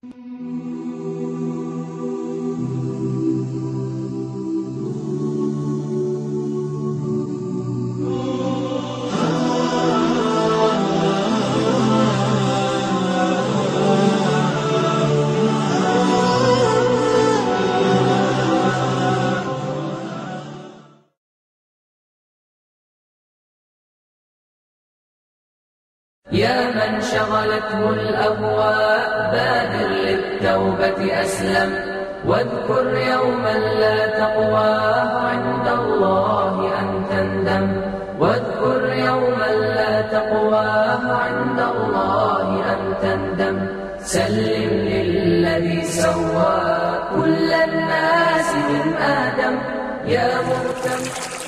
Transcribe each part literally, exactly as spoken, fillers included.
يا من شغلته الأهواء بادر للتوبة أسلم واذكر يوما لا تقواه عند الله أن تندم واذكر يوما لا تقواه عند الله أن تندم سلم للذي سوى كل الناس من آدم يا مهتم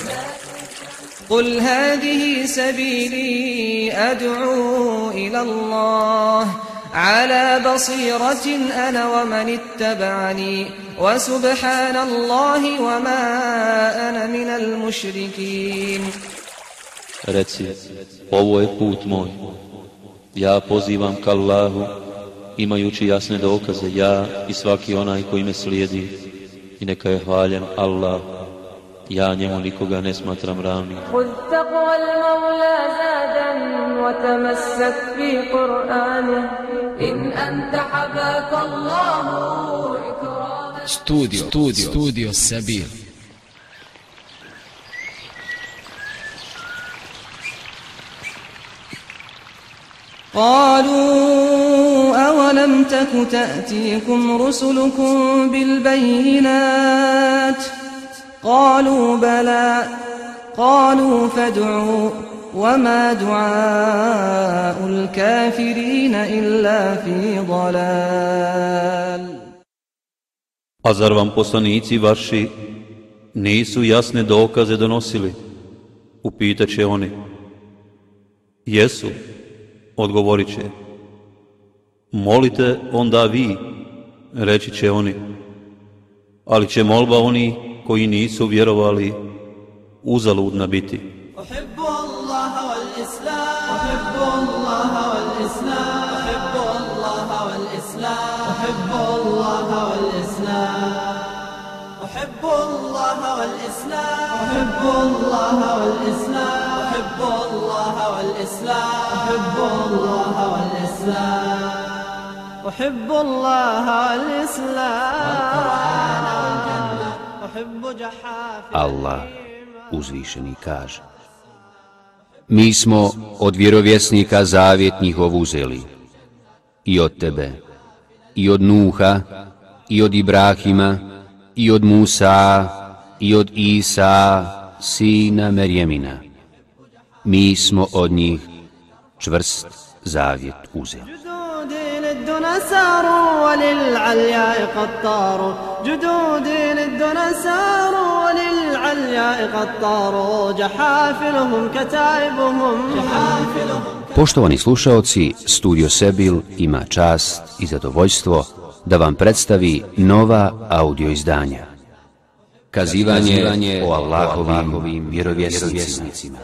قل هذه سبيلي أدعو إلى الله على بصيرة أنا ومن اتبعني وسبحان الله وما أنا من المشركين. Reci, ovo je put moj, ja pozivam k Allahu, imajući jasne dokaze, ja i svaki onaj koji me slijedi, i neka je hvaljen Allah, ja njemu nikoga ne smatram ravnim. خذ تقوى المولى زادا وتمسك في قرآنه إن أنت حباك الله إكراما. Studio, studio, studio Sabir. قالوا أولم تك تأتيكم رسلكم بالبينات قالوا بلى قالوا فادعوا وما دعاء الكافرين إلا في ضلال. A zar vam poslanici vaši nisu jasne dokaze donosili? Upitat će oni. Jesu, odgovorit će. Molite onda vi, reći će oni. Ali će molba oni koji nisu vjerovali uzaludna biti. أحب الله والإسلام أحب الله والإسلام أحب الله والإسلام أحب الله والإسلام أحب الله والإسلام أحب الله والإسلام أحب الله والإسلام أحب الله والإسلام أحب الله والإسلام أحب جحافل. Allah uzvišeni kaže: Mi smo od vjerovjesnika zavjet njihov uzeli, i od tebe, i od Nuha, i od Ibrahima, i od Musa, i od Isa, sina Merjemina. Mi smo od njih čvrst zavjet uzeli. للدنا ساروا وللعلياء قد طاروا جدودي للدنا ساروا وللعلياء قد طاروا جحافلهم كتائبهم جحافلهم. Poštovani slušaoci, Studio Sebil ima čast i zadovoljstvo da vam predstavi nova audio izdanja. Kazivanje o Allahovim vjerovjesnicima.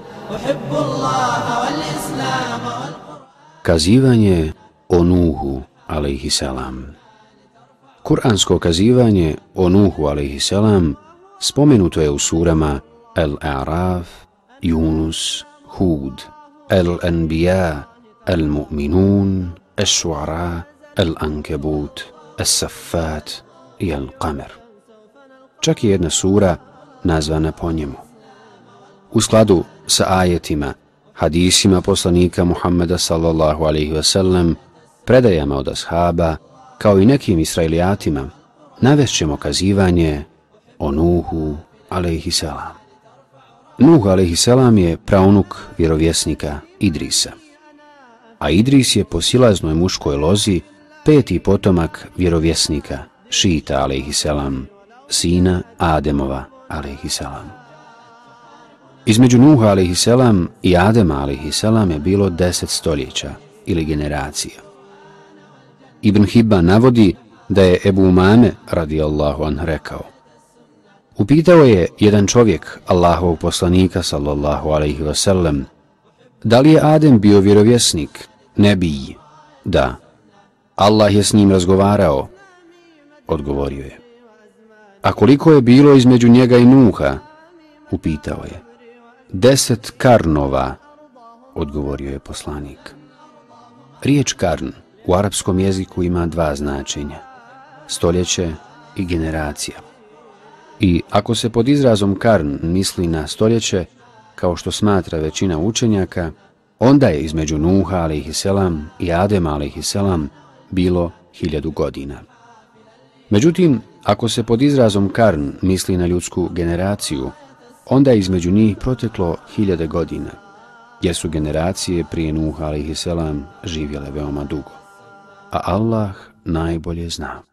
Kazivanje o Nuhu, alejhiselam. Kur'ansko kazivanje o Nuhu, alejhiselam, spomenuto je u surama Al-A'raf, Yunus, Hud, Al-Anbiya, Al-Mu'minun, Ash-Shu'ara, Al-Ankabut, As-Saffat i Al-Qamer. Čak je jedna sura nazvana po njemu. U skladu sa ajetima, hadisima poslanika Muhammeda sallallahu alaihi wasallam, predajama od ashaba, kao i nekim Israelijatima, navešćemo kazivanje o Nuhu alejhiselam. Nuh alejhiselam je praunuk vjerovjesnika Idrisa, a Idris je po silaznoj muškoj lozi peti potomak vjerovjesnika Šita alejhiselam, sina Ademova alejhiselam. Između Nuha alejhiselam i Adema alejhiselam je bilo deset stoljeća ili generacija. Ibn Hibban navodi da je Ebu Umame radijallahu anh rekao: Upitao je jedan čovjek Allahovog poslanika sallallahu alaihi wasallam, da li je Adem bio vjerovjesnik? Nebij, da. Allah je s njim razgovarao, odgovorio je. A koliko je bilo između njega i Nuha? Upitao je. Deset karnova, odgovorio je poslanik. Riječ karn u arapskom jeziku ima dva značenja, stoljeće i generacija. I ako se pod izrazom karn misli na stoljeće, kao što smatra većina učenjaka, onda je između Nuha alejhiselam i Adema alejhiselam bilo hiljadu godina. Međutim, ako se pod izrazom karn misli na ljudsku generaciju, onda je između njih proteklo hiljade godina, jer su generacije prije Nuha alejhiselam živjele veoma dugo. A Allah najbolje zna.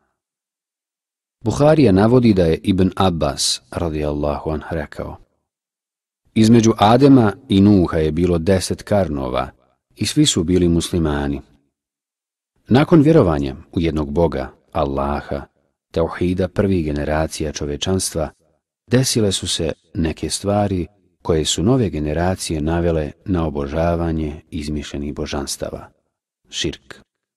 Buharija navodi da je Ibn Abbas radijallahu anh rekao: između Adema i Nuha je bilo deset karnova i svi su bili muslimani. Nakon vjerovanja u jednog Boga, Allaha, tauhida prvih generacija čovečanstva, desile su se neke stvari koje su nove generacije navele na obožavanje izmišljenih božanstava. Širk.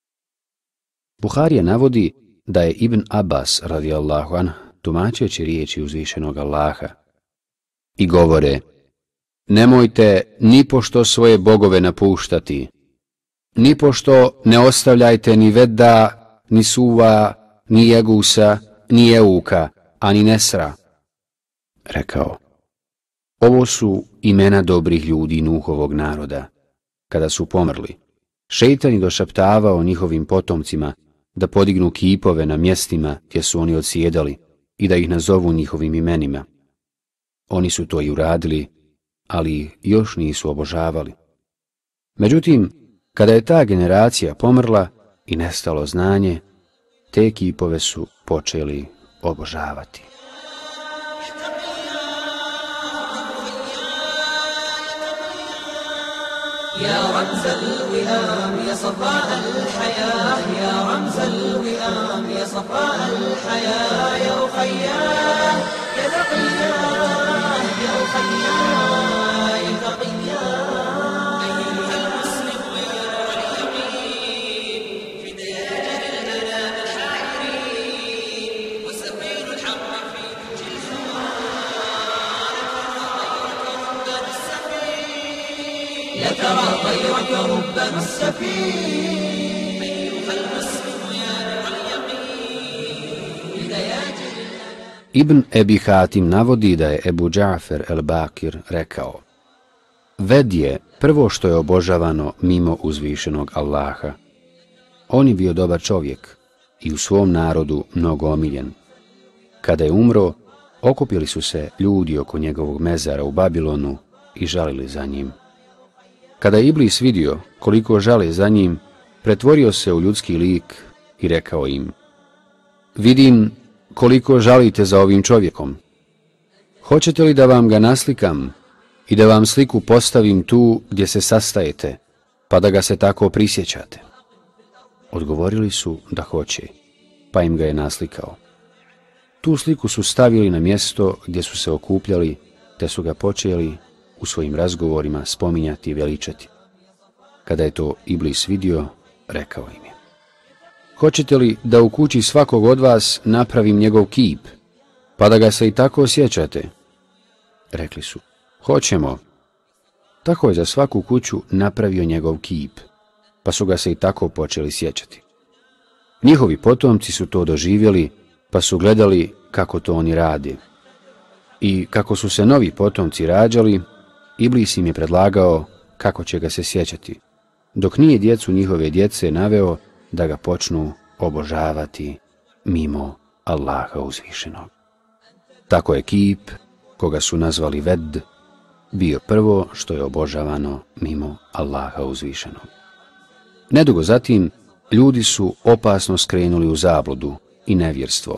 Buharija navodi da je Ibn Abbas radijallahu anh tumačeći riječi uzvišenog Allaha i govore: nemojte nipošto svoje bogove napuštati, nipošto ne ostavljajte ni Vedda, ni Suva, ni Jegusa, ni Euka, ani Nesra. Rekao: ovo su imena dobrih ljudi Nuhovog naroda. Kada su pomrli, šejtan je došaptavao njihovim potomcima da podignu kipove na mjestima gdje su oni odsjedali i da ih nazovu njihovim imenima. Oni su to i uradili, ali još nisu obožavali. Međutim, kada je ta generacija pomrla i nestalo znanje, te kipove su počeli obožavati. يا رمز الوئام يا صفاء الحياة يا رمز الوئام يا صفاء الحياة يا أخيا يا تقيا يا أخيا يا تقيا أيها المسلم واليقين فداء لنا الحائرين وسبيل الحق في ترى غيرك ربما السفيه أيها المسلم يا نور اليقين بدايات. Ibn Ebi Hatim navodi da je Ebu Džafer el-Bakir rekao: Ved je prvo što je obožavano mimo uzvišenog Allaha. On je bio dobar čovjek i u svom narodu mnogo omiljen. Kada je umro, okupili su se ljudi oko njegovog mezara u Babilonu i žalili za njim. Kada je Iblis vidio koliko žale za njim, pretvorio se u ljudski lik i rekao im: vidim koliko žalite za ovim čovjekom. Hoćete li da vam ga naslikam i da vam sliku postavim tu gdje se sastajete, pa da ga se tako prisjećate? Odgovorili su da hoće, pa im ga je naslikao. Tu sliku su stavili na mjesto gdje su se okupljali, te su ga počeli u svojim razgovorima spominjati i veličati. Kada je to Iblis vidio, rekao im je: hoćete li da u kući svakog od vas napravim njegov kip, pa da ga se i tako sjećate? Rekli su: hoćemo. Tako je za svaku kuću napravio njegov kip, pa su ga se i tako počeli sjećati. Njihovi potomci su to doživjeli, pa su gledali kako to oni rade. I kako su se novi potomci rađali, Iblis im je predlagao kako će ga se sjećati, dok nije djecu njihove djece naveo da ga počnu obožavati mimo Allaha uzvišenog. Tako je kip, koga su nazvali Ved, bio prvo što je obožavano mimo Allaha uzvišenog. Nedugo zatim, ljudi su opasno skrenuli u zabludu i nevjerstvo.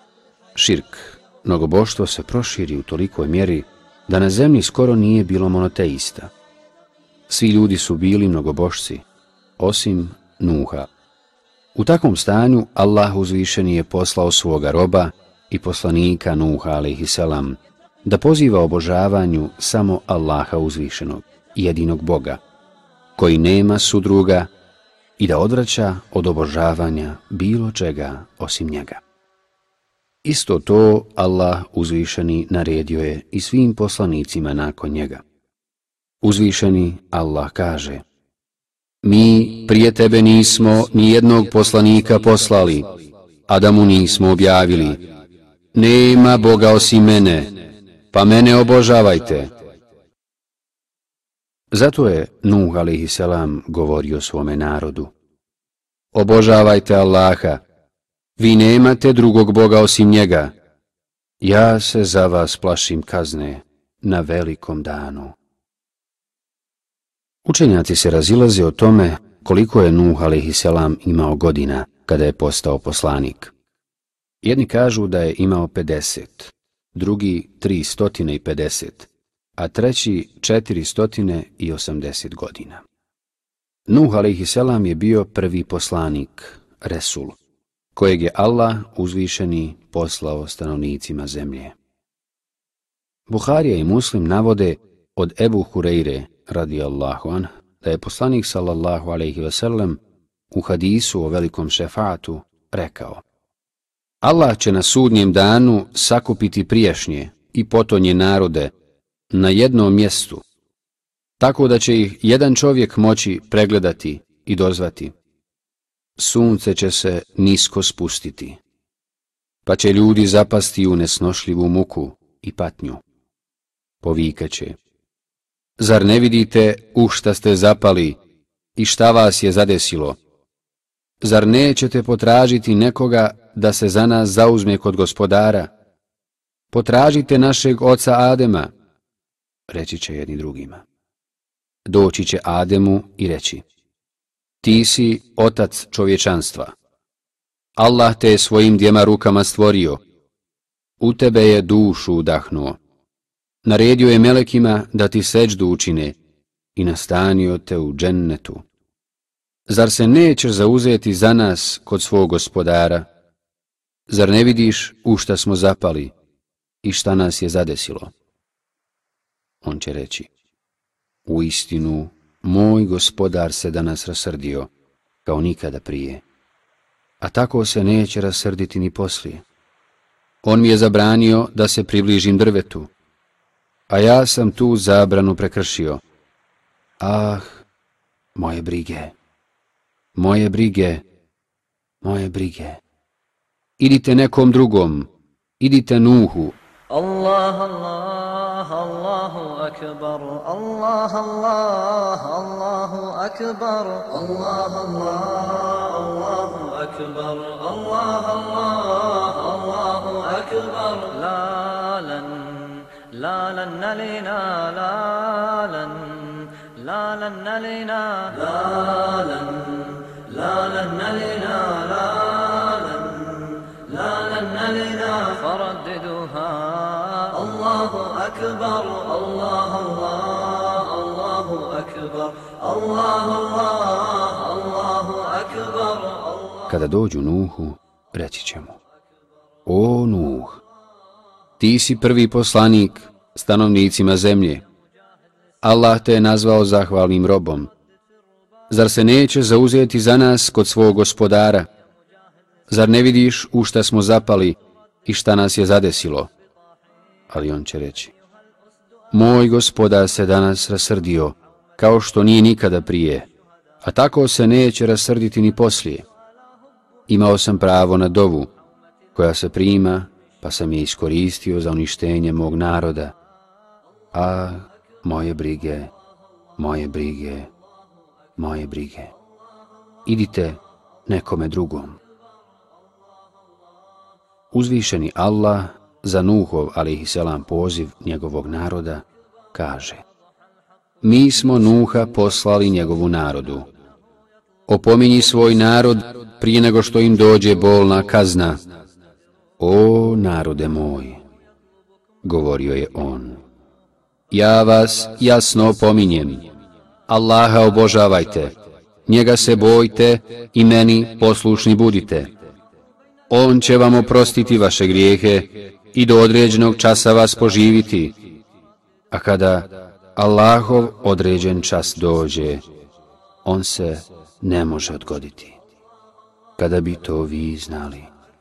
Širk, mnogoboštvo, se proširi u tolikoj mjeri da na zemlji skoro nije bilo monoteista. Svi ljudi su bili mnogobošci, osim Nuha. U takvom stanju Allah uzvišeni je poslao svoga roba i poslanika Nuha alejhiselam da poziva obožavanju samo Allaha uzvišenog, jedinog Boga, koji nema sudruga i da odvraća od obožavanja bilo čega osim njega. Isto to Allah uzvišeni naredio je i svim poslanicima nakon njega. Uzvišeni Allah kaže: Mi prije tebe nismo ni jednog poslanika poslali, a da mu nismo objavili: Nema Boga osim mene, pa mene obožavajte. Zato je Nuh alejhi selam govorio svome narodu: Obožavajte Allaha, vi nemate drugog Boga osim njega. Ja se za vas plašim kazne na velikom danu. Učenjaci se razilaze o tome koliko je Nuh alejhi selam imao godina kada je postao poslanik. Jedni kažu da je imao pedeset, drugi tristo pedeset, a treći četiristo osamdeset godina. Nuh alejhi selam je bio prvi poslanik, Resul, kojeg je Allah uzvišeni poslao stanovnicima zemlje. Buharija i Muslim navode od Ebu Hurejre radijallahu anh da je poslanik sallallahu alejhi ve sellem u hadisu o velikom šefaatu rekao: Allah će na sudnjem danu sakupiti prijašnje i potonje narode na jednom mjestu, tako da će ih jedan čovjek moći pregledati i dozvati. Sunce će se nisko spustiti, pa će ljudi zapasti u nesnošljivu muku i patnju. Povikaće: Zar ne vidite u šta ste zapali i šta vas je zadesilo? Zar nećete potražiti nekoga da se za nas zauzme kod Gospodara? Potražite našeg oca Adema, reći će jedni drugima. Doći će Ademu i reći: Ti si otac čovječanstva. Allah te je svojim dvjema rukama stvorio. U tebe je dušu udahnuo. Naredio je melekima da ti seđdu učine i nastanio te u džennetu. Zar se nećeš zauzeti za nas kod svog Gospodara? Zar ne vidiš u šta smo zapali i šta nas je zadesilo? On će reći: Uistinu, moj Gospodar se danas rasrdio kao nikada prije, a tako se neće rasrditi ni poslije. On mi je zabranio da se približim drvetu, a ja sam tu zabranu prekršio. Ah, moje brige, moje brige, moje brige. Idite nekom drugom, idite Nuhu. Allah, Allah, Allahu akbar. Allah, Allah, Allahu akbar. Allah, Allah, Allahu akbar. Allah, Allah, Allahu akbar. La lan, la lan nalina, la lan, la lan nalina, la lan, la lan nalina, la lan, la lan nalina. Faraddiduha. Allahu akbar, Allah, Allah, Allahu akbar. Allah, Allah, Allahu akbar. Kada dođu Nuhu, reći će mu: O Nuh, ti si prvi poslanik stanovnicima zemlje. Allah te je nazvao zahvalnim robom. Zar se neće zauzeti za nas kod svog Gospodara? Zar ne vidiš u šta smo zapali i šta nas je zadesilo? Ali on će reći: Moj Gospodar se danas rasrdio kao što nije nikada prije, a tako se neće rasrditi ni poslije. Imao sam pravo na dovu koja se prima, pa sam je iskoristio za uništenje mog naroda. A moje brige, moje brige, moje brige. Idite nekome drugom. Uzvišeni Allah za Nuhov alejhi selam poziv njegovog naroda kaže: Mi smo Nuha poslali njegovu narodu. Opominji svoj narod prije nego što im dođe bolna kazna. O narode moj, govorio je on, ja vas jasno opominjem. Allaha obožavajte, njega se bojte i meni poslušni budite. On će vam oprostiti vaše grijehe i do određenog časa vas poživiti. A kada Allahov određen čas dođe, on se ne može odgoditi. Kada bi to vi znali.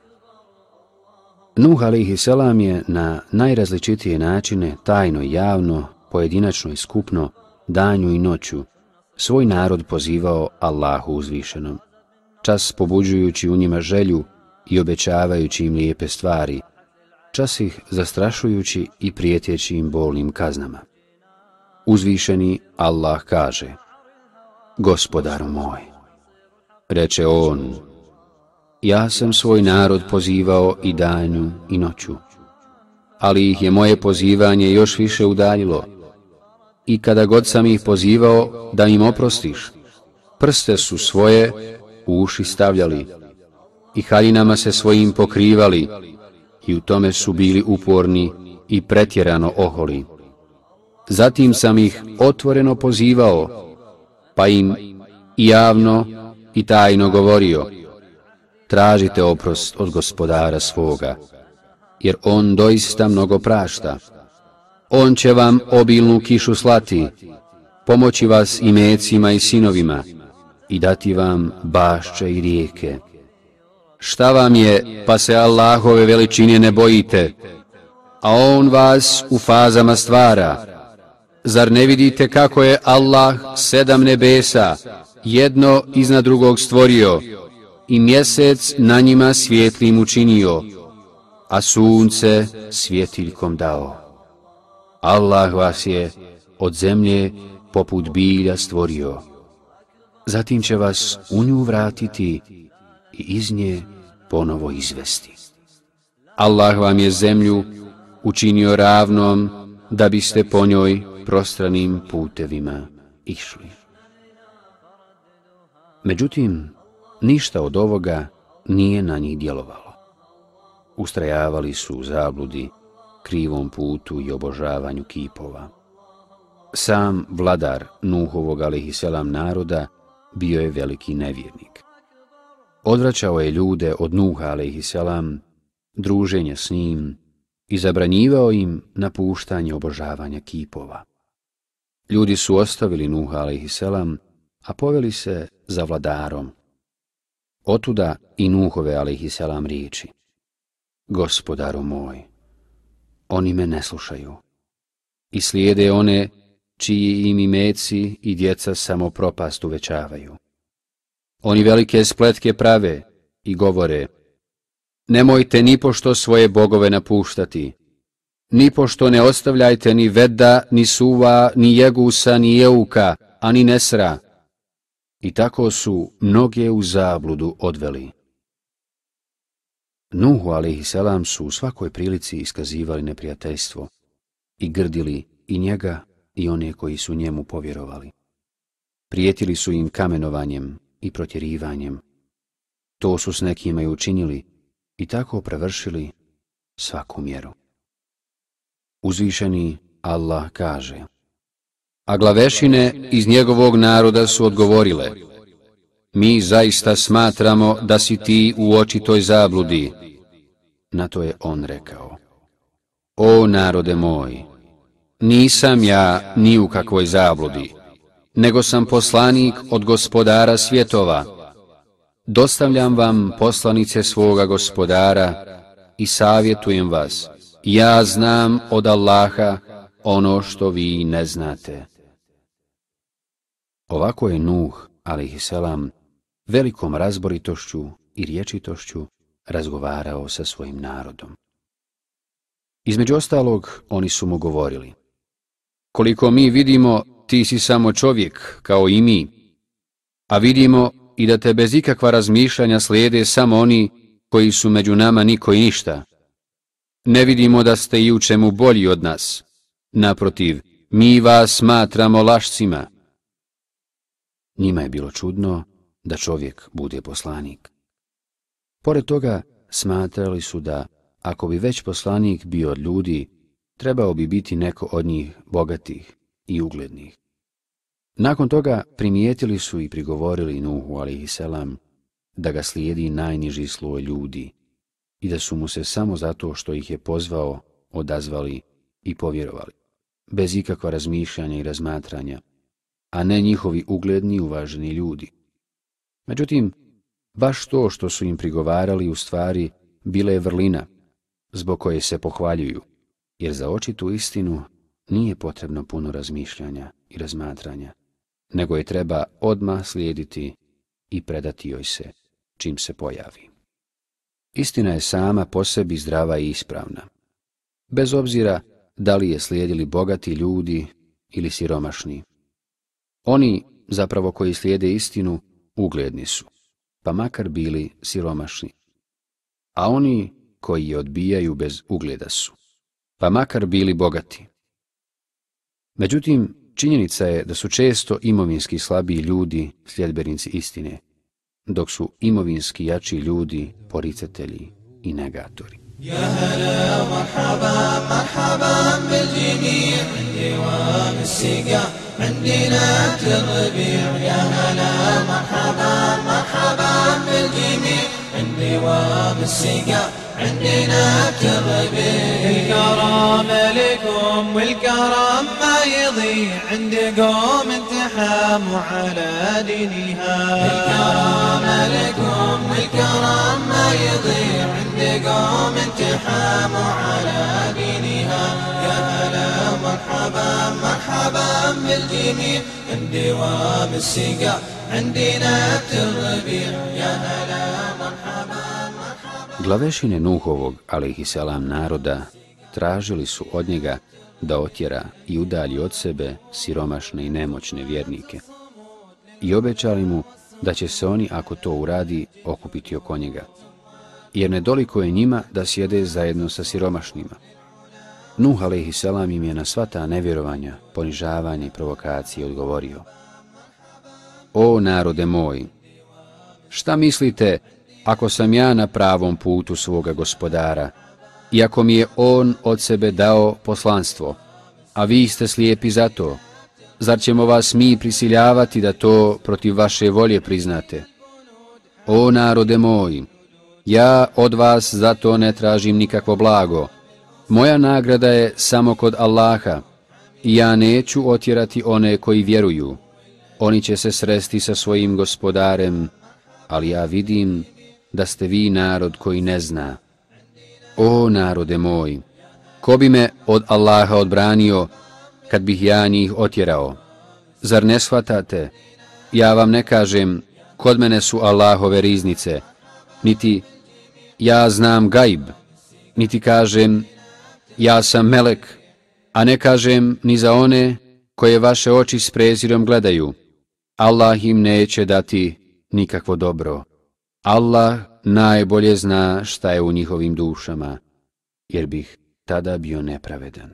Nuh alejhi selam je na najrazličitije načine, tajno i javno, pojedinačno i skupno, danju i noću, svoj narod pozivao Allahu uzvišenom, čas pobuđujući u njima želju i obećavajući im lijepe stvari, čas ih zastrašujući i prijeteći im bolnim kaznama. Uzvišeni Allah kaže: Gospodaru moj, reče on, ja sam svoj narod pozivao i danju i noću, ali ih je moje pozivanje još više udaljilo. I kada god sam ih pozivao da im oprostiš, prste su svoje u uši stavljali i haljinama se svojim pokrivali i u tome su bili uporni i pretjerano oholi. Zatim sam ih otvoreno pozivao, pa im i javno i tajno govorio: tražite oprost od Gospodara svoga, jer on doista mnogo prašta. On će vam obilnu kišu slati, pomoći vas imecima i sinovima i dati vam bašče i rijeke. Šta vam je, pa se Allahove veličine ne bojite, a on vas u fazama stvara? Zar ne vidite kako je Allah sedam nebesa jedno iznad drugog stvorio i mjesec na njima svjetlim učinio, a sunce svjetiljkom dao? Allah vas je od zemlje poput bilja stvorio. Zatim će vas u nju vratiti i iz nje ponovo izvesti. Allah vam je zemlju učinio ravnom da biste po njoj prostranim putevima išli. Međutim, ništa od ovoga nije na njih djelovalo. Ustrajavali su u zabludi, krivom putu i obožavanju kipova. Sam vladar Nuhovog alejhi selam naroda bio je veliki nevjernik. Odvraćao je ljude od Nuha alejhi selam, druženja s njim i zabranjivao im napuštanje obožavanja kipova. Ljudi su ostavili Nuha alejhi selam, a poveli se za vladarom. Otuda i Nuhove alejhi selam riječi: Gospodaru moj, oni me ne slušaju i slijede one čiji im imeci i djeca samo propast uvećavaju. Oni velike spletke prave i govore: nemojte nipošto svoje bogove napuštati, nipošto ne ostavljajte ni Vedda, ni Suva, ni Jegusa, ni Jeuka, ani Nesra. I tako su mnoge u zabludu odveli. Nuhu alejhi selam su u svakoj prilici iskazivali neprijateljstvo i grdili i njega i one koji su njemu povjerovali. Prijetili su im kamenovanjem i protjerivanjem. To su s nekima i učinili i tako prevršili svaku mjeru. Uzvišeni Allah kaže: a glavešine iz njegovog naroda su odgovorile: mi zaista smatramo da si ti u očitoj zabludi. Na to je on rekao: o narode moj, nisam ja ni u kakvoj zabludi, nego sam poslanik od Gospodara svjetova. Dostavljam vam poslanice svoga Gospodara i savjetujem vas, ja znam od Allaha ono što vi ne znate. Ovako je Nuh alejhi selam velikom razboritošću i rječitošću razgovarao sa svojim narodom. Između ostalog, oni su mu govorili: koliko mi vidimo, ti si samo čovjek, kao i mi, a vidimo i da te bez ikakva razmišljanja slijede samo oni koji su među nama niko i ništa. Ne vidimo da ste i u čemu bolji od nas. Naprotiv, mi vas smatramo lašcima. Njima je bilo čudno da čovjek bude poslanik. Pored toga, smatrali su da, ako bi već poslanik bio od ljudi, trebao bi biti neko od njih bogatih i uglednih. Nakon toga primijetili su i prigovorili Nuhu alejhi selam da ga slijedi najniži sloj ljudi i da su mu se samo zato što ih je pozvao odazvali i povjerovali, bez ikakva razmišljanja i razmatranja, a ne njihovi ugledni uvaženi ljudi. Međutim, baš to što su im prigovarali u stvari bila je vrlina, zbog koje se pohvaljuju, jer za očitu istinu nije potrebno puno razmišljanja i razmatranja, nego je treba odmah slijediti i predati joj se čim se pojavi. Istina je sama po sebi zdrava i ispravna, bez obzira da li je slijedili bogati ljudi ili siromašni. Oni, zapravo koji slijede istinu, ugledni su, pa makar bili siromašni. A oni koji je odbijaju bez ugleda su, pa makar bili bogati. Međutim, činjenica je da su često imovinski slabiji ljudi sljedbenici istine, dok su imovinski jači ljudi poricatelji i negatori. يا هلا مرحبا مرحبا بالجميع عندي وام السقا عندنا الربيع يا هلا مرحبا مرحبا بالجميع عندي وام السقا عندنا الربيع الكرم لكم والكرم ما يضيع عند قوم انتحاموا على دينها الكرم لكم والكرم ما يضيع عند قوم انتحاموا على دينها يا هلا مرحبا مرحبا بالجميع عندي وام السقا عندنا الربيع يا هلا مرحبا Glavešine Nuhovog, alejhiselam, naroda tražili su od njega da otjera i udalji od sebe siromašne i nemoćne vjernike i obećali mu da će se oni, ako to uradi, okupiti oko njega, jer nedoliko je njima da sjede zajedno sa siromašnima. Nuh alejhiselam im je na sva ta nevjerovanja, ponižavanja i provokacije odgovorio: O narode moj, šta mislite ako sam ja na pravom putu svoga gospodara i ako mi je on od sebe dao poslanstvo, a vi ste slijepi za to, zar ćemo vas mi prisiljavati da to protiv vaše volje priznate? O narode moj, ja od vas zato ne tražim nikakvo blago. Moja nagrada je samo kod Allaha i ja neću otjerati one koji vjeruju. Oni će se sresti sa svojim gospodarem, ali ja vidim da ste vi narod koji ne zna. O narode moj, ko bi me od Allaha odbranio kad bih ja njih otjerao? Zar ne shvatate? Ja vam ne kažem kod mene su Allahove riznice, niti ja znam gajb, niti kažem ja sam melek, a ne kažem ni za one koje vaše oči s prezirom gledaju. Allah im neće dati nikakvo dobro. Allah najbolje zna šta je u njihovim dušama, jer bih tada bio nepravedan.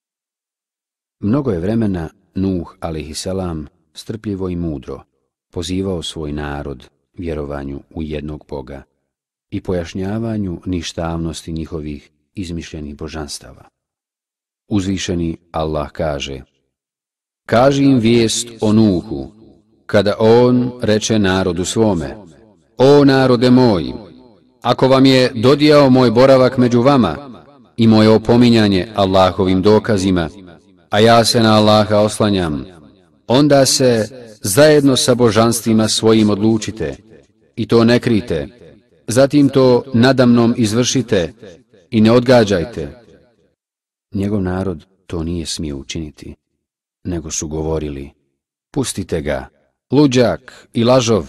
Mnogo je vremena Nuh alejhiselam strpljivo i mudro pozivao svoj narod vjerovanju u jednog Boga i pojašnjavanju ništavnosti njihovih izmišljenih božanstava. Uzvišeni Allah kaže: Kaži im vijest o Nuhu, kada on reče narodu svome: O narode moj, ako vam je dodijao moj boravak među vama i moje opominjanje Allahovim dokazima, a ja se na Allaha oslanjam, onda se zajedno sa božanstvima svojim odlučite i to ne krite, zatim to nadamnom izvršite i ne odgađajte. Njegov narod to nije smio učiniti, nego su govorili: Pustite ga, luđak i lažov.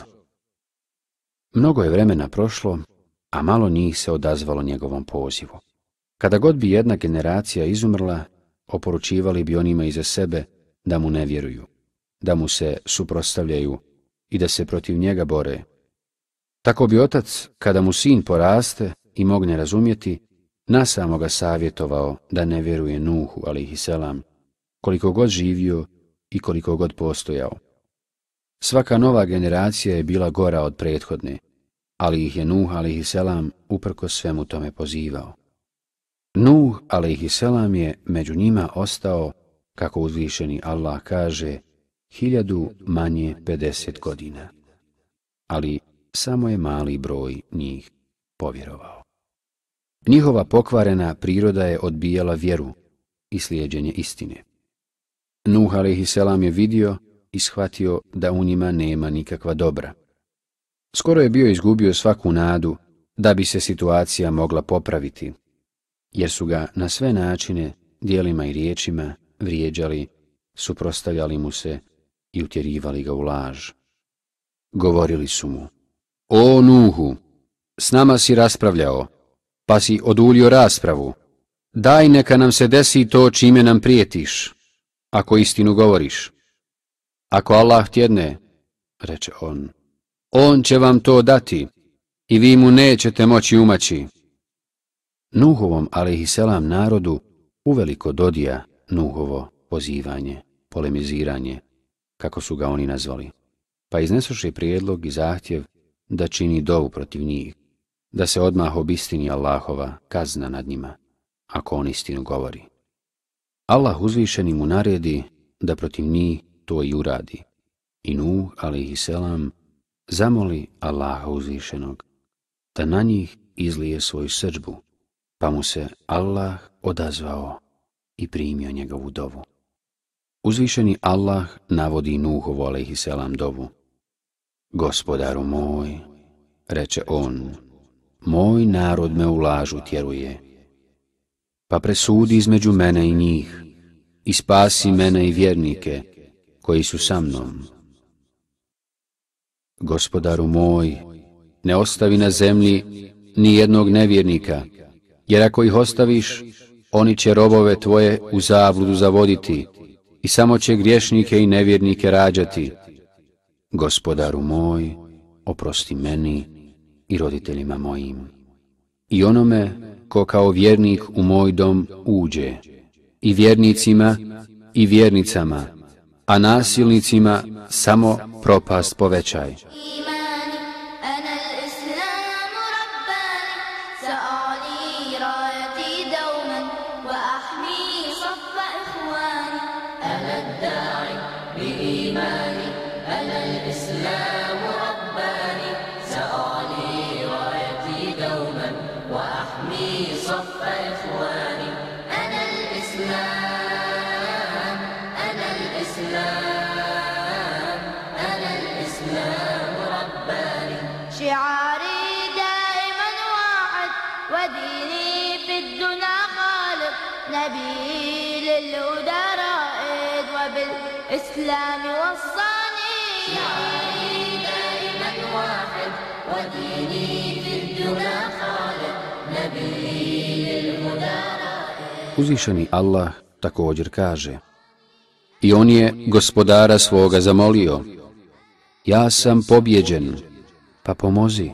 Mnogo je vremena prošlo, a malo njih se odazvalo njegovom pozivu. Kada god bi jedna generacija izumrla, oporučivali bi onima iza sebe da mu ne vjeruju, da mu se suprotstavljaju i da se protiv njega bore. Tako bi otac, kada mu sin poraste i mogne razumjeti, nasamo ga savjetovao da ne vjeruje Nuhu alejhiselam, koliko god živio i koliko god postojao. Svaka nova generacija je bila gora od prethodne, ali ih je Nuh alejhiselam uprkos svemu tome pozivao. Nuh alejhiselam je među njima ostao, kako uzvišeni Allah kaže, hiljadu manje pedeset godina, ali samo je mali broj njih povjerovao. Njihova pokvarena priroda je odbijala vjeru i slijeđenje istine. Nuh alejhiselam je vidio i shvatio da u njima nema nikakva dobra. Skoro je bio izgubio svaku nadu da bi se situacija mogla popraviti, jer su ga na sve načine, djelima i riječima, vrijeđali, suprotstavljali mu se i utjerivali ga u laž. Govorili su mu: O Nuhu, s nama si raspravljao, pa si oduljio raspravu. Daj neka nam se desi to čime nam prijetiš, ako istinu govoriš. Ako Allah htjedne, reče on, on će vam to dati i vi mu nećete moći umaći. Nuhovom alejhiselam narodu uveliko dodija Nuhovo pozivanje, polemiziranje, kako su ga oni nazvali, pa iznesoše prijedlog i zahtjev da čini dovu protiv njih, da se odmah obistini Allahova kazna nad njima, ako on istinu govori. Allah uzvišeni mu naredi da protiv njih to i uradi. I Nuh, alejhiselam, zamoli Allaha uzvišenog da na njih izlije svoju srdžbu, pa mu se Allah odazvao i primio njegovu dovu. Uzvišeni Allah navodi Nuhovu alejhiselam dovu. Gospodaru moj, reče on, moj narod me u lažu tjeruje, pa presudi između mene i njih i spasi mene i vjernike koji su sa mnom. Gospodaru moj, ne ostavi na zemlji ni jednog nevjernika, jer ako ih ostaviš, oni će robove tvoje u zabludu zavoditi i samo će griješnike i nevjernike rađati. Gospodaru moj, oprosti meni i roditeljima mojim i onome ko kao vjernik u moj dom uđe, i vjernicima i vjernicama, a nasilnicima samo propast povećaj. الإسلام وصاني شعاري دائما واحد وديني في الدنا خالد نبي للهدى رائد. Uzvišeni Allah također kaže: I on je gospodara svoga zamolio, ja sam pobjeđen, pa pomozi.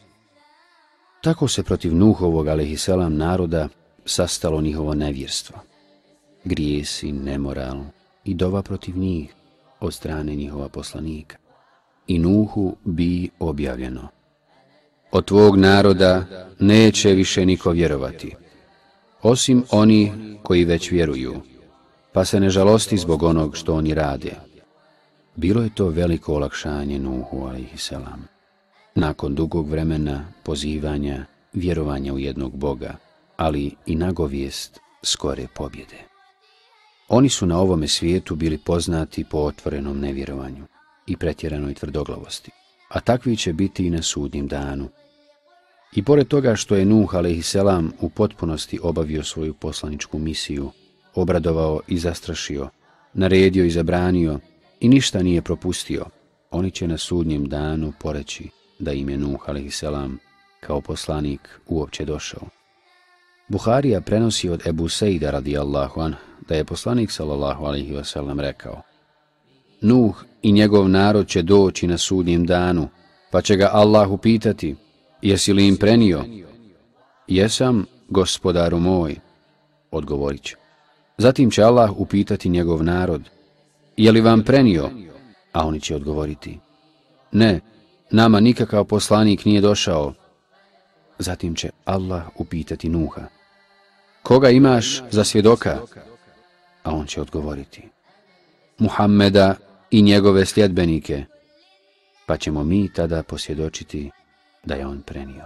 Tako se protiv Nuhovog alejhiselam naroda sastalo njihovo nevjerstvo, grijesi, nemoral i dova protiv njih od strane njihova poslanika. I Nuhu bi objavljeno: od tvog naroda neće više niko vjerovati, osim oni koji već vjeruju, pa se ne žalosti zbog onog što oni rade. Bilo je to veliko olakšanje Nuhu alejhiselam. Nakon dugog vremena pozivanja, vjerovanja u jednog Boga, ali i nagovijest skore pobjede. Oni su na ovome svijetu bili poznati po otvorenom nevjerovanju i pretjeranoj tvrdoglavosti, a takvi će biti i na sudnjem danu. I pored toga što je Nuh alejhiselam u potpunosti obavio svoju poslaničku misiju, obradovao i zastrašio, naredio i zabranio i ništa nije propustio, oni će na sudnjem danu poreći da im je Nuh alejhiselam kao poslanik uopće došao. Buharija prenosi od Ebu Sejda radijallahu anh da je poslanik sallallahu alejhi ve sellem rekao: Nuh i njegov narod će doći na sudnjem danu, pa će ga Allah upitati: jesi li im prenio? Jesam, gospodaru moj, odgovorit će. Zatim će Allah upitati njegov narod: je li vam prenio? A oni će odgovoriti: ne, nama nikakav poslanik nije došao. Zatim će Allah upitati Nuha: koga imaš za svjedoka? A on će odgovoriti: Muhammeda i njegove sljedbenike. Pa ćemo mi tada posvjedočiti da je on prenio.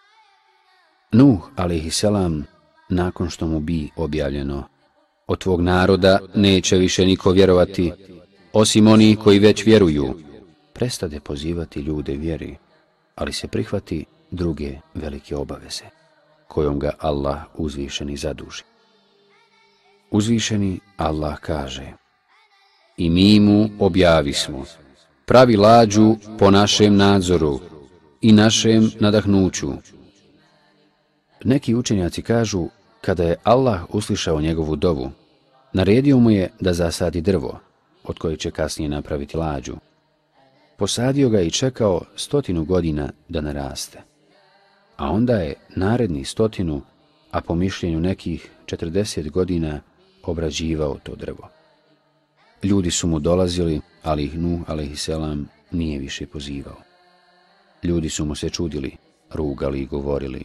Nuh alejhiselam, nakon što mu bi objavljeno: od tvog naroda neće više niko vjerovati, osim oni koji već vjeruju, prestade pozivati ljude vjeri, ali se prihvati druge velike obaveze, kojom ga Allah uzvišeni zaduži. Uzvišeni Allah kaže: i mi mu objavismo, pravi lađu po našem nadzoru i našem nadahnuću. Neki učenjaci kažu, kada je Allah uslišao njegovu dovu, naredio mu je da zasadi drvo, od kojeg će kasnije napraviti lađu. Posadio ga i čekao stotinu godina da naraste. A onda je naredni stotinu, a po mišljenju nekih četrdeset godina, obrađivao to drvo. Ljudi su mu dolazili, ali ih Nuh alejhiselam nije više pozivao. Ljudi su mu se čudili, rugali i govorili: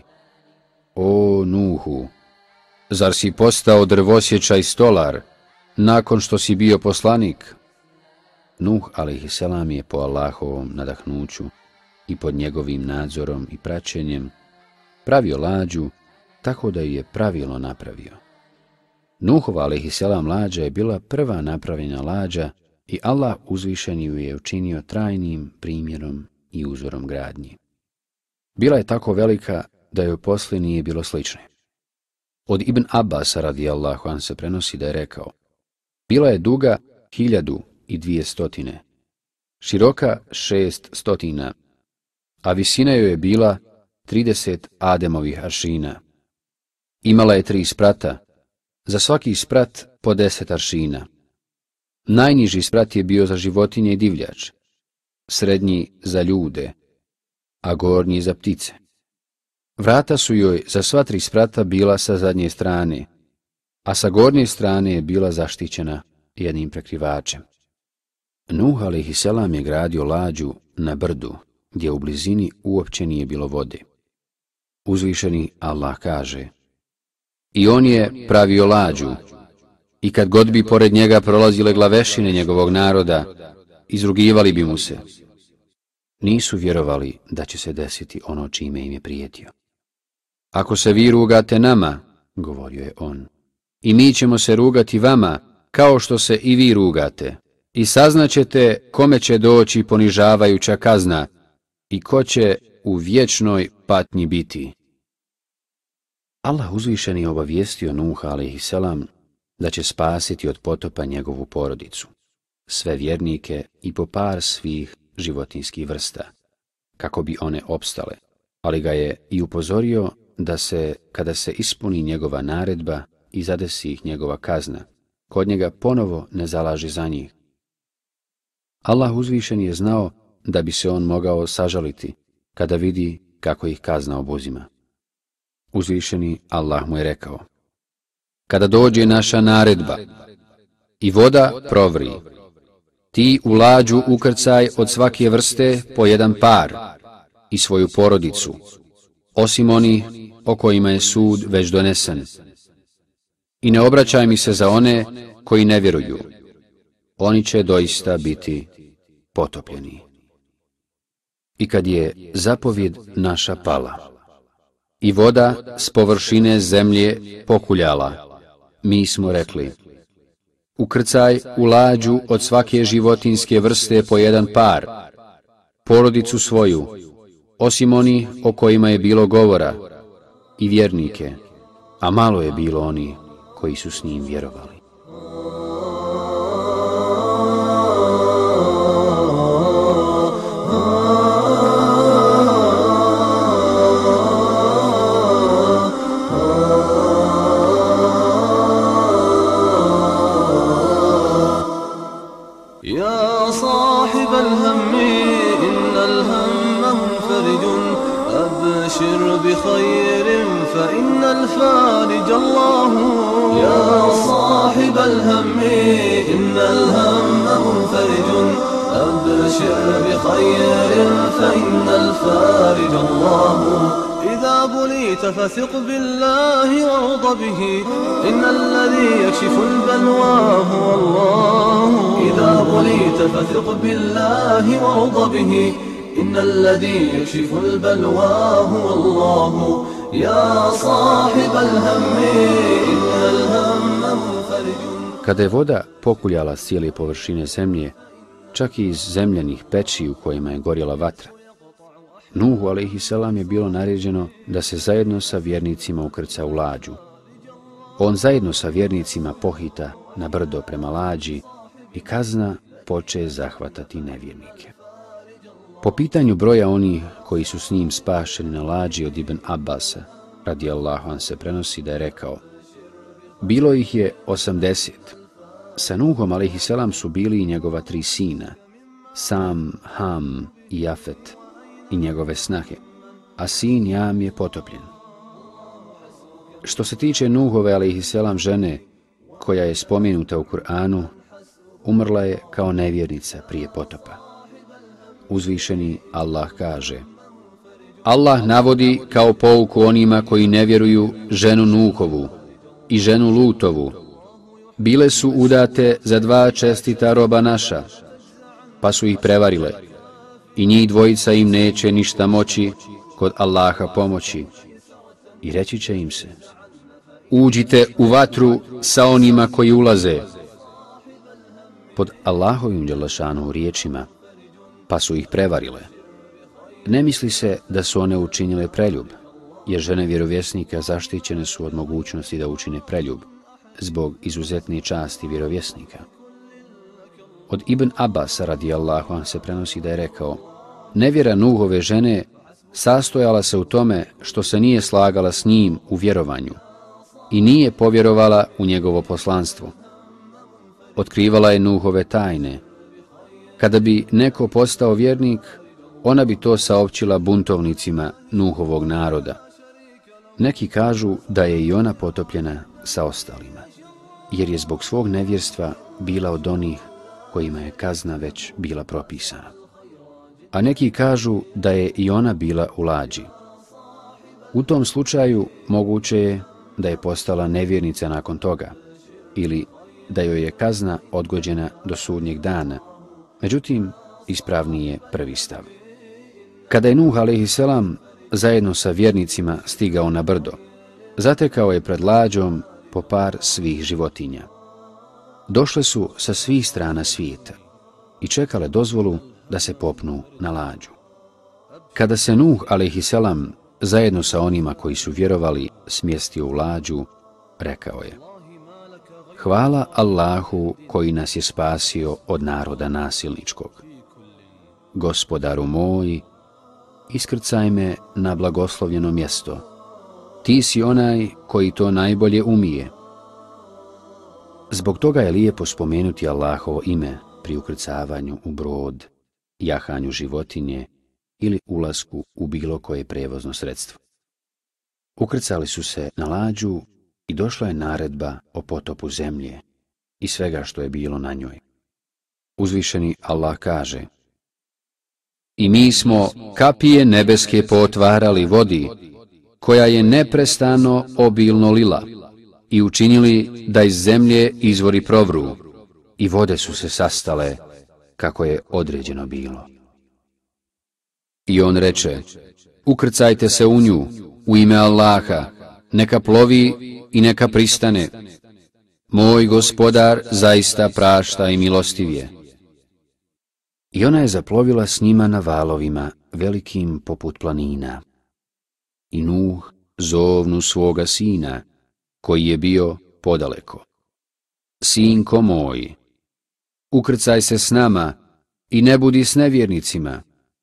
o Nuhu, zar si postao drvosječa i stolar, nakon što si bio poslanik? Nuh alejhiselam je po Allahovom nadahnuću i pod njegovim nadzorom i praćenjem pravio lađu tako da ju je pravilno napravio. Nuhova alejhiselam lađa je bila prva napravljena lađa i Allah uzvišeni ju je učinio trajnim primjerom i uzorom gradnji. Bila je tako velika da joj poslije nije bilo slične. Od Ibn Abbasa radijallahu an se prenosi da je rekao: bila je duga hiljadu i dvije stotine, široka šest stotina, a visina joj je bila trideset Ademovih aršina. Imala je tri sprata, za svaki sprat po deset aršina. Najniži sprat je bio za životinje i divljač, srednji za ljude, a gornji za ptice. Vrata su joj za sva tri sprata bila sa zadnje strane, a sa gornje strane je bila zaštićena jednim prekrivačem. Nuh alejhiselam je gradio lađu na brdu, gdje u blizini uopće nije bilo vode. Uzvišeni Allah kaže: i on je pravio lađu, i kad god bi pored njega prolazile glavešine njegovog naroda, izrugivali bi mu se. Nisu vjerovali da će se desiti ono čime im je prijetio. Ako se vi rugate nama, govorio je on, i mi ćemo se rugati vama, kao što se i vi rugate, i saznaćete kome će doći ponižavajuća kazna i ko će u vječnoj patnji biti. Allah uzvišeni obavijestio Nuha alejhiselam da će spasiti od potopa njegovu porodicu, sve vjernike i po par svih životinskih vrsta, kako bi one opstale, ali ga je i upozorio da se, kada se ispuni njegova naredba i zadesi ih njegova kazna, kod njega ponovo ne zalaži za njih. Allah uzvišeni je znao da bi se on mogao sažaliti kada vidi kako ih kazna obuzima. Uzvišeni Allah mu je rekao: kada dođe naša naredba i voda provri, ti u lađu ukrcaj od svake vrste po jedan par i svoju porodicu, osim onih o kojima je sud već donesen. I ne obraćaj mi se za one koji ne vjeruju, oni će doista biti potopljeni. I kad je zapovjed naša pala i voda s površine zemlje pokuljala, mi smo rekli: ukrcaj u lađu od svake životinjske vrste po jedan par, porodicu svoju, osim onih o kojima je bilo govora, i vjernike, a malo je bilo oni koji su s njim vjerovali. يا صاحب الهم إن الهم منفرج أبشر بخير فإن الفارج الله. يا صاحب الهم إن الهم منفرج أبشر بخير فإن الفارج الله. إذا بليت فثق بالله وارض به إن الذي يكشف البلوى هو الله. إذا بليت فثق بالله وارض به إن الذي يكشف البلوى هو الله. يا صاحب الهم إن الهم منفرج. Kada je voda pokuljala s cijele površine zemlje, čak i iz zemljanih peći u kojima je gorjela vatra, Nuhu alejselam je bilo naređeno da se zajedno sa vjernicima ukrca u lađu. On zajedno sa vjernicima pohita na brdo prema lađi i kazna poče zahvatati nevjernike. Po pitanju broja onih koji su s njim spašeni na lađi od Ibn Abbasa, radijallahu an, se prenosi da je rekao: bilo ih je osamdeset. Sa Nuhom alejselam su bili i njegova tri sina, Sam, Ham i Jafet, i njegove snahe, a sin Jam je potopljen. Što se tiče Nuhove alejselam žene, koja je spomenuta u Kur'anu, umrla je kao nevjernica prije potopa. Uzvišeni Allah kaže: Allah navodi kao pouku onima koji ne vjeruju ženu Nuhovu i ženu Lutovu. Bile su udate za dva čestita roba naša, pa su ih prevarile, i njih dvojica im neće ništa moći kod Allaha pomoći. I reći će im se: uđite u vatru sa onima koji ulaze. Pod Allahovim dželešanu riječima, pa su ih prevarile, ne misli se da su one učinile preljub, jer žene vjerovjesnika zaštićene su od mogućnosti da učine preljub, zbog izuzetne časti vjerovjesnika. Od Ibn Abbasa radijallahu an se prenosi da je rekao: nevjera Nuhove žene sastojala se u tome što se nije slagala s njim u vjerovanju i nije povjerovala u njegovo poslanstvo. Otkrivala je Nuhove tajne. Kada bi neko postao vjernik, ona bi to saopćila buntovnicima Nuhovog naroda. Neki kažu da je i ona potopljena sa ostalima, jer je zbog svog nevjerstva bila od onih kojima je kazna već bila propisana. A neki kažu da je i ona bila u lađi. U tom slučaju moguće je da je postala nevjernica nakon toga, ili da joj je kazna odgođena do sudnjeg dana. Međutim, ispravniji je prvi stav. Kada je Nuh alejselam zajedno sa vjernicima stigao na brdo, zatekao je pred lađom po par svih životinja. Došle su sa svih strana svijeta i čekale dozvolu da se popnu na lađu. Kada se Nuh alejselam zajedno sa onima koji su vjerovali smjestio u lađu, rekao je: hvala Allahu koji nas je spasio od naroda nasilničkog. Gospodaru moj, iskrcaj me na blagoslovljeno mjesto. Ti si onaj koji to najbolje umije. Zbog toga je lijepo spomenuti Allahovo ime pri ukrcavanju u brod, jahanju životinje ili ulasku u bilo koje prevozno sredstvo. Ukrcali su se na lađu i došla je naredba o potopu zemlje i svega što je bilo na njoj. Uzvišeni Allah kaže: i mi smo kapije nebeske pootvarali vodi, koja je neprestano obilno lila, i učinili da iz zemlje izvori provru, i vode su se sastale kako je određeno bilo. I on reče: ukrcajte se u nju, u ime Allaha, neka plovi i neka pristane. Moj gospodar zaista prašta i milostiv je. I ona je zaplovila s njima na valovima, velikim poput planina. I Nuh zovnu svoga sina, koji je bio podaleko: sinko moj, ukrcaj se s nama i ne budi s nevjernicima.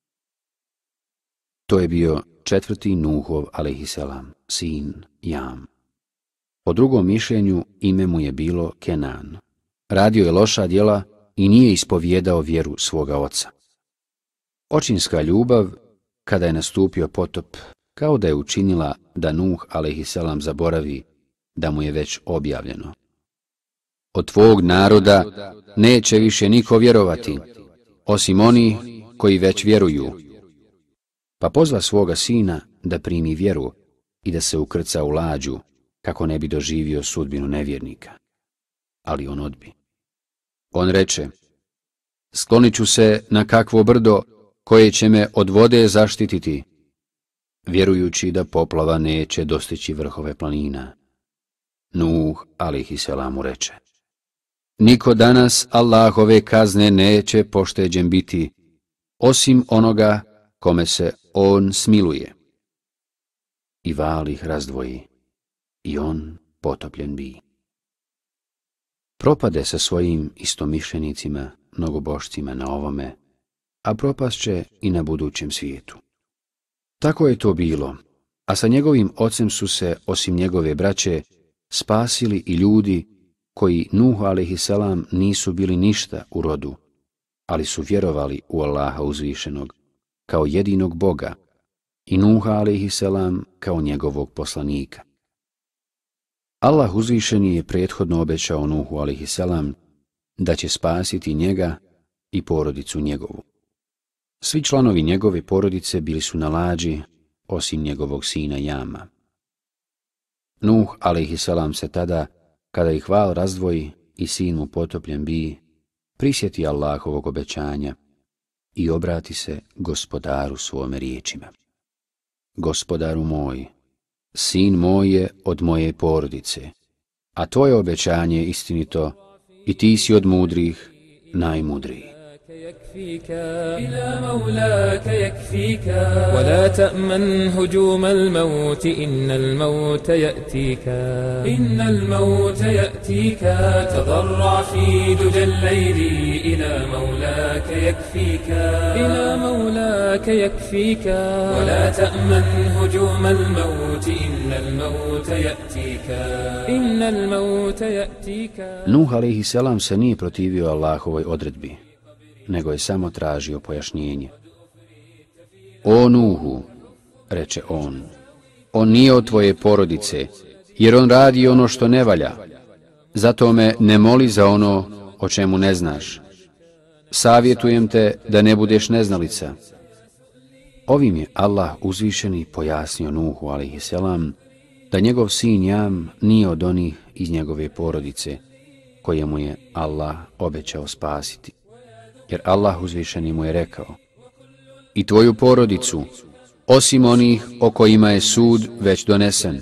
To je bio četvrti Nuhov alejselam, sin Jam. Po drugom mišljenju ime mu je bilo Kenan. Radio je loša djela i nije ispovijedao vjeru svoga oca. Očinska ljubav, kada je nastupio potop, kao da je učinila da Nuh alejselam zaboravi da mu je već objavljeno: od tvog naroda neće više niko vjerovati, osim oni koji već vjeruju. Pa pozva svoga sina da primi vjeru i da se ukrca u lađu, kako ne bi doživio sudbinu nevjernika. Ali on odbi. On reče: sklonit ću se na kakvo brdo koje će me od vode zaštititi, vjerujući da poplava neće dostići vrhove planina. Nuh alejselam mu reče: niko danas Allahove kazne neće pošteđen biti, osim onoga kome se on smiluje. I val ih razdvoji, i on potopljen bi. Propade sa svojim istomišljenicima, mnogobošcima na ovome, a propast će i na budućem svijetu. Tako je to bilo, a sa njegovim ocem su se, osim njegove braće, spasili i ljudi koji Nuhu alejhiselam nisu bili ništa u rodu, ali su vjerovali u Allaha uzvišenog kao jedinog Boga i Nuha alejhiselam kao njegovog poslanika. Allah uzvišeni je prethodno obećao Nuhu alejhiselam da će spasiti njega i porodicu njegovu. Svi članovi njegove porodice bili su na lađi, osim njegovog sina Jama. Nuh alejhiselam se tada, kada ih val razdvoji i sin mu potopljen bi, prisjeti Allahovog obećanja i obrati se gospodaru svome riječima. Gospodaru moj, sin moj je od moje porodice, a tvoje obećanje je istinito i ti si od mudrih najmudriji. يكفيك إلى مولاك يكفيك ولا تأمن هجوم الموت إن الموت يأتيك إن الموت يأتيك تضرع في دجى الليل إلى مولاك يكفيك إلى مولاك يكفيك ولا تأمن هجوم الموت إن الموت يأتيك إن الموت يأتيك. Nuh alejhiselam se nije protivio Allahovoj odredbi, nego je samo tražio pojašnjenje. O Nuhu, reče on, on nije od tvoje porodice, jer on radi ono što ne valja. Zato me ne moli za ono o čemu ne znaš. Savjetujem te da ne budeš neznalica. Ovim je Allah uzvišeni pojasnio Nuhu alejhiselam da njegov sin Jam nije od onih iz njegove porodice, koje mu je Allah obećao spasiti. Jer Allah uzvišeni mu je rekao: i tvoju porodicu, osim onih o kojima je sud već donesen.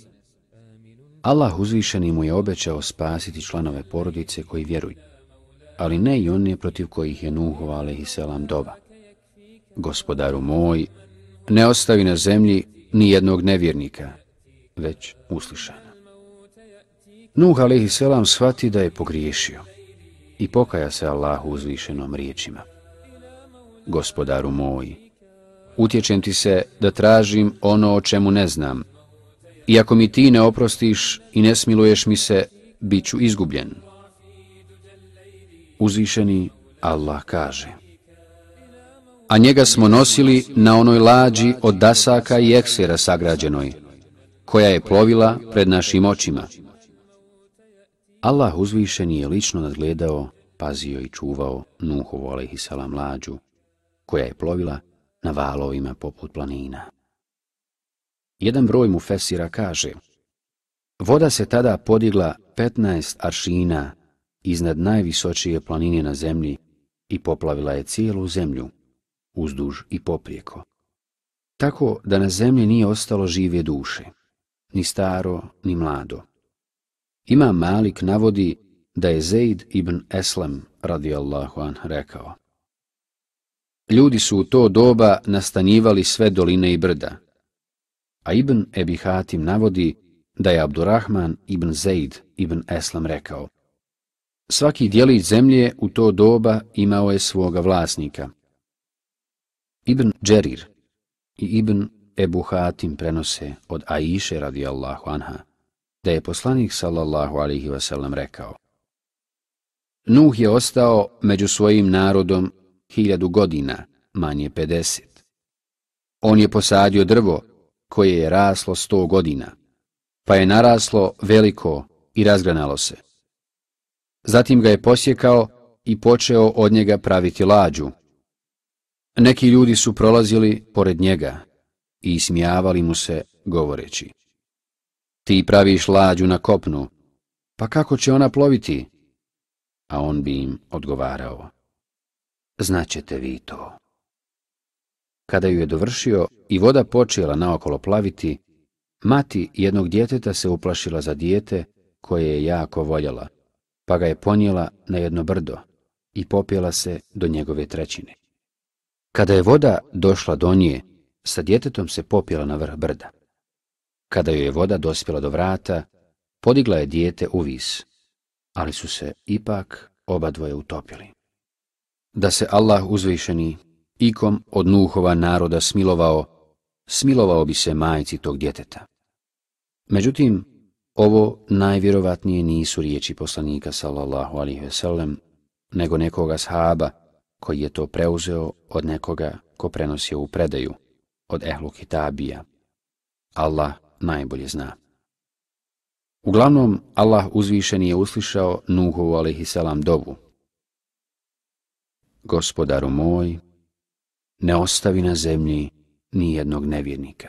Allah uzvišeni mu je obećao spasiti članove porodice koji vjeruju, ali ne i one protiv kojih je Nuhu alejhiselam dova. Gospodaru moj, ne ostavi na zemlji ni jednog nevjernika, već uslišana. Nuh alejhiselam shvati da je pogriješio i pokaja se Allahu uzvišenom riječima: Gospodaru moj, utječem ti se da tražim ono o čemu ne znam, i ako mi ti ne oprostiš i ne smiluješ mi se, bit ću izgubljen. Uzvišeni Allah kaže: a njega smo nosili na onoj lađi od dasaka i eksera sagrađenoj, koja je plovila pred našim očima. Allah uzvišeni je lično nadgledao, pazio i čuvao Nuhovu alejhiselam lađu, koja je plovila na valovima poput planina. Jedan broj mufesira kaže: voda se tada podigla petnaest aršina iznad najvisočije planine na zemlji i poplavila je cijelu zemlju, uzduž i poprijeko. Tako da na zemlji nije ostalo žive duše, ni staro, ni mlado. Imam Malik navodi da je Zeid ibn Eslem radijallahu anh rekao: ljudi su u to doba nastanjivali sve doline i brda. A Ibn Ebi Hatim navodi da je Abdurrahman ibn Zeid ibn Eslem rekao: svaki djelić zemlje u to doba imao je svoga vlasnika. Ibn Džerir i Ibn Ebu Hatim prenose od Aiše radijallahu anha da je poslanik sallallahu alejhi ve sellem rekao: Nuh je ostao među svojim narodom hiljadu godina, manje pedeset. On je posadio drvo koje je raslo sto godina, pa je naraslo veliko i razgranalo se. Zatim ga je posjekao i počeo od njega praviti lađu. Neki ljudi su prolazili pored njega i ismijavali mu se govoreći: ti praviš lađu na kopnu, pa kako će ona ploviti? A on bi im odgovarao: znaćete vi to. Kada ju je dovršio i voda počela naokolo plaviti, mati jednog djeteta se uplašila za dijete koje je jako voljela, pa ga je ponijela na jedno brdo i popela se do njegove trećine. Kada je voda došla do nje, sa djetetom se popela na vrh brda. Kada joj je voda dospjela do vrata, podigla je dijete u vis, ali su se ipak oba dvoje utopili. Da se Allah uzvišeni ikom od Nuhova naroda smilovao, smilovao bi se majci tog djeteta. Međutim, ovo najvjerovatnije nisu riječi poslanika sallallahu alejhi ve sellem, nego nekoga ashaba koji je to preuzeo od nekoga ko prenosi u predaju, od ehlu kitabija. Allah najbolje zna. Uglavnom, Allah uzvišeni je uslišao Nuhovu alejhi selam dovu. Gospodaru moj, ne ostavi na zemlji ni jednog nevjernika.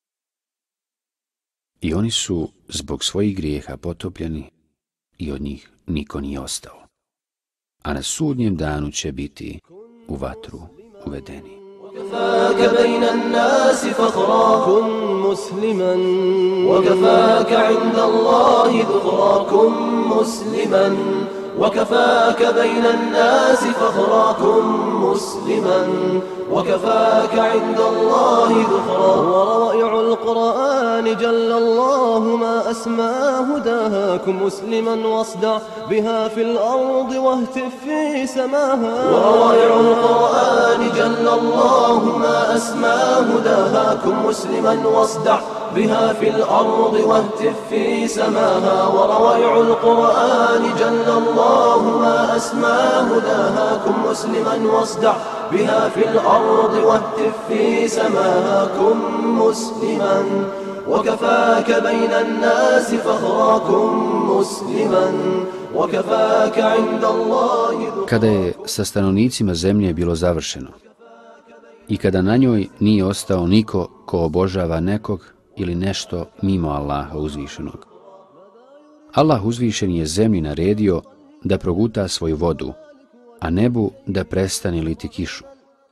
I oni su zbog svojih grijeha potopljeni i od njih niko nije ostao. A na sudnjem danu će biti u vatru uvedeni. وكفاك بين الناس فخرا كن مسلما وكفاك عند الله ذخرا كن مسلما وكفاك بين الناس فخرا كن مسلما وكفاك عند الله ذخرا وروائع القرآن جل الله ما أسمى هداها كن مسلما واصدع بها في الأرض واهتف في سماها وروائع القرآن جل الله ما أسمى هداها كن مسلما واصدع بها في الأرض واهتف في سماها وروائع القرآن جل الله ما أسمى هداها كن مسلما واصدع بها في الأرض واهتف في سماها كن مسلما وكفاك بين الناس فخرا كن مسلما وكفاك عند الله. Kada je sa stanovnicima zemlje bilo završeno i kada na njoj nije ostao niko ko obožava nekog ili nešto mimo Allaha uzvišenog, Allah uzvišen je zemlji naredio da proguta svoju vodu, a nebu da prestane liti kišu.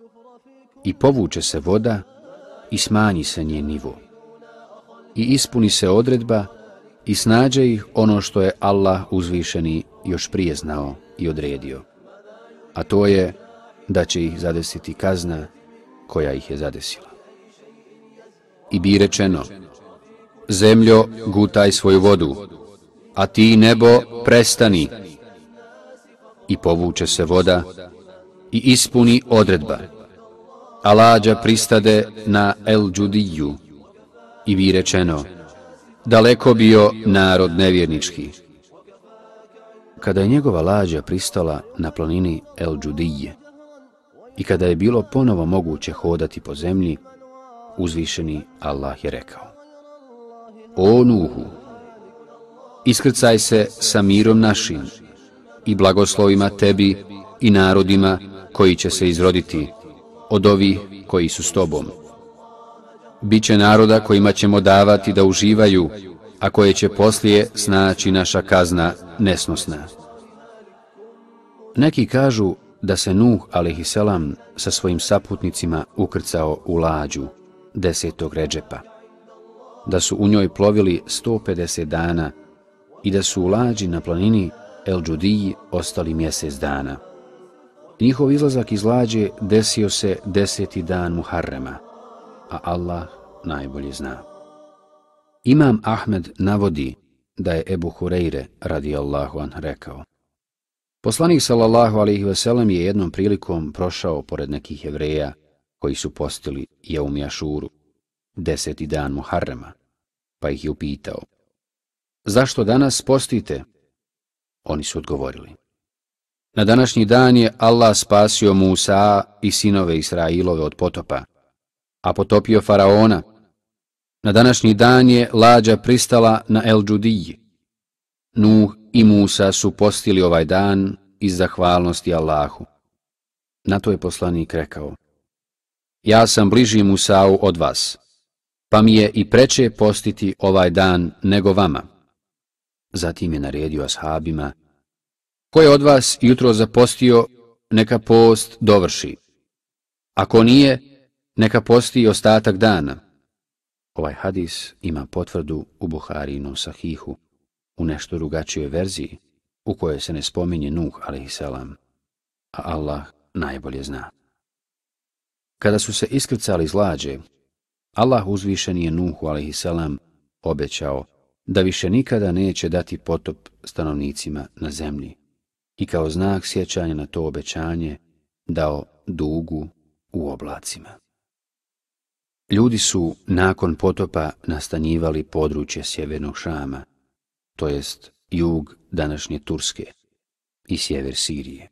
I povuče se voda i smanji se njen nivo. I ispuni se odredba i snađe ih ono što je Allah uzvišeni još prije znao i odredio. A to je da će ih zadesiti kazna koja ih je zadesila. I bi rečeno, zemljo, gutaj svoju vodu, a ti nebo, prestani. I povuče se voda i ispuni odredba, a lađa pristade na El Džudiju. I bi rečeno, daleko bio narod nevjernički. Kada je njegova lađa pristala na planini El Džudije i kada je bilo ponovo moguće hodati po zemlji, uzvišeni Allah je rekao: O Nuhu, iskrcaj se sa mirom našim i blagoslovima tebi i narodima koji će se izroditi od ovih koji su s tobom. Biće naroda kojima ćemo davati da uživaju, a koje će poslije snaći naša kazna nesnosna. Neki kažu da se Nuh alejhiselam sa svojim saputnicima ukrcao u lađu desetog Redžepa, da su u njoj plovili sto pedeset dana i da su u lađi na planini El Džudiji ostali mjesec dana. Njihov izlazak iz lađe desio se deseti dan Muharrema, a Allah najbolje zna. Imam Ahmed navodi da je Ebu Hureyre radijallahu anh rekao: Poslanik sallallahu alejhi ve sellem je jednom prilikom prošao pored nekih Jevreja koji su postili Jeum Jašuru, deseti dan Muharrema, pa ih je upitao: Zašto danas postite? Oni su odgovorili: Na današnji dan je Allah spasio Musa i sinove Israilove od potopa, a potopio faraona. Na današnji dan je lađa pristala na El Džudiji. Nuh i Musa su postili ovaj dan iz zahvalnosti Allahu. Na to je poslanik rekao: Ja sam bliži Musau od vas, pa mi je i preče postiti ovaj dan nego vama. Zatim je naredio ashabima: Ko je od vas jutro zapostio, neka post dovrši. Ako nije, neka posti ostatak dana. Ovaj hadis ima potvrdu u Buharijinom sahihu, u nešto drugačijoj verziji, u kojoj se ne spominje Nuh alejhiselam, a Allah najbolje zna. Kada su se iskrcali iz lađe Allah uzvišeni je Nuhu alejhi selam obećao da više nikada neće dati potop stanovnicima na zemlji i kao znak sjećanja na to obećanje dao dugu u oblacima. Ljudi su nakon potopa nastanjivali područje sjevernog Šama, to jest jug današnje Turske i sjever Sirije.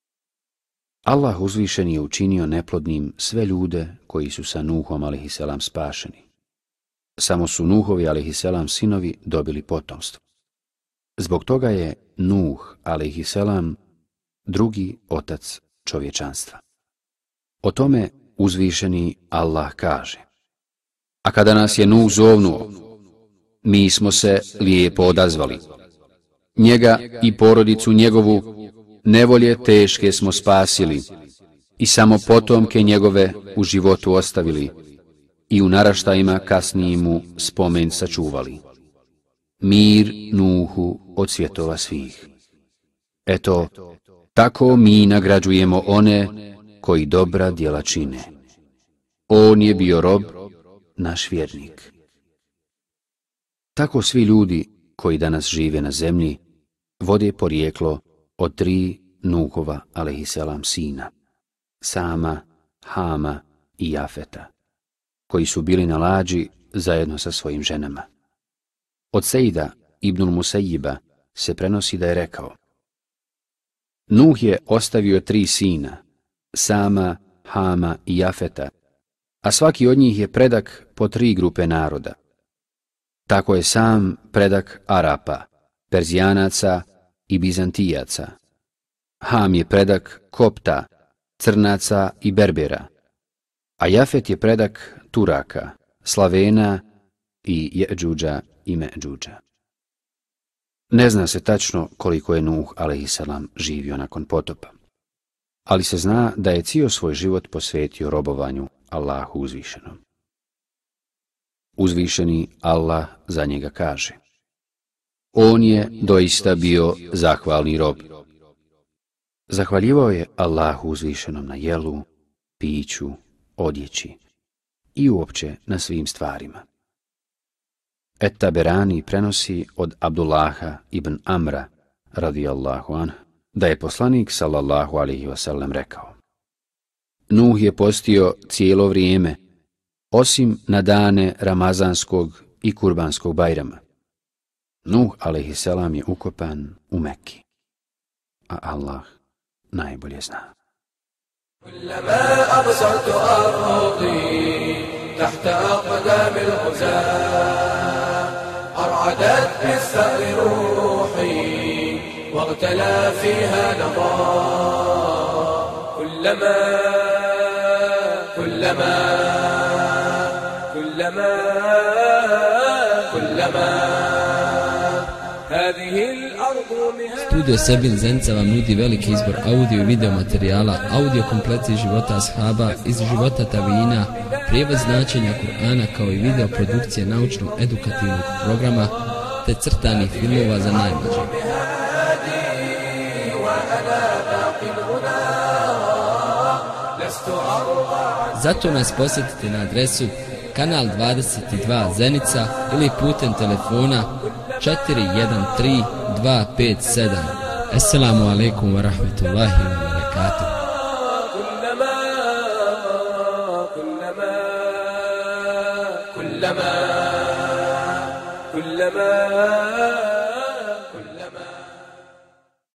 Allah uzvišen je učinio neplodnim sve ljude koji su sa Nuhom alejhi selam spašeni. Samo su Nuhovi alejhi selam sinovi dobili potomstvo. Zbog toga je Nuh alejhi selam drugi otac čovječanstva. O tome uzvišeni Allah kaže: a kada nas je Nuh zovnuo, mi smo se lijepo odazvali. Njega i porodicu njegovu nevolje teške smo spasili i samo potomke njegove u životu ostavili i u naraštajima kasnije mu spomen sačuvali. Mir Nuhu od svjetova svih. Eto, tako mi nagrađujemo one koji dobra djela čine. On je bio rob, naš vjernik. Tako svi ljudi koji danas žive na zemlji vode porijeklo od tri Nuhova alejhi selam sina, Sama, Hama i Jafeta, koji su bili na lađi zajedno sa svojim ženama. Od Sejda ibnul Musejjiba se prenosi da je rekao: Nuh je ostavio tri sina, Sama, Hama i Jafeta, a svaki od njih je predak po tri grupe naroda. Tako je Sam predak Arapa, Perzijanaca i Bizantijaca. Ham je predak Kopta, Crnaca i Berbera, a Jafet je predak Turaka, Slavena i Jeđuđa i Međuđa. Ne zna se tačno koliko je Nuh alejhi selam živio nakon potopa, ali se zna da je cijel svoj život posvetio robovanju Allahu uzvišenom. Uzvišeni Allah za njega kaže: on je doista bio zahvalni rob. Zahvaljivao je Allahu uzvišenom na jelu, piću, odjeći i uopće na svim stvarima. Et-Taberani prenosi od Abdullaha ibn Amra radijallahu anh da je poslanik sallallahu alejhi ve sellem rekao: Nuh je postio cijelo vrijeme, osim na dane Ramazanskog i Kurbanskog Bajrama. Nuh alejhi selam je ukopan u Mekki, a Allah najbolje zna. كلما أبصرت أرضي تحت أقدام الغزاة أرعدت بالثأر روحي واغتلى فيها نضاء كلما كلما كلما كلما هذه الأرض Studio Sebin Zenica vam nudi veliki izbor audio i video materijala, audio kompleti života ashaba, iz života tabina, prijevod značenja Kur'ana kao i video produkcije naučno-edukativnog programa te crtanih filmova za najmlađe. Zato nas posjetite na adresu kanal dvadeset dva Zenica ili putem telefona četiri jedan tri dva pet sedam. Assalamu alaikum wa rahmetullahi wa barakatuh. كلما كلما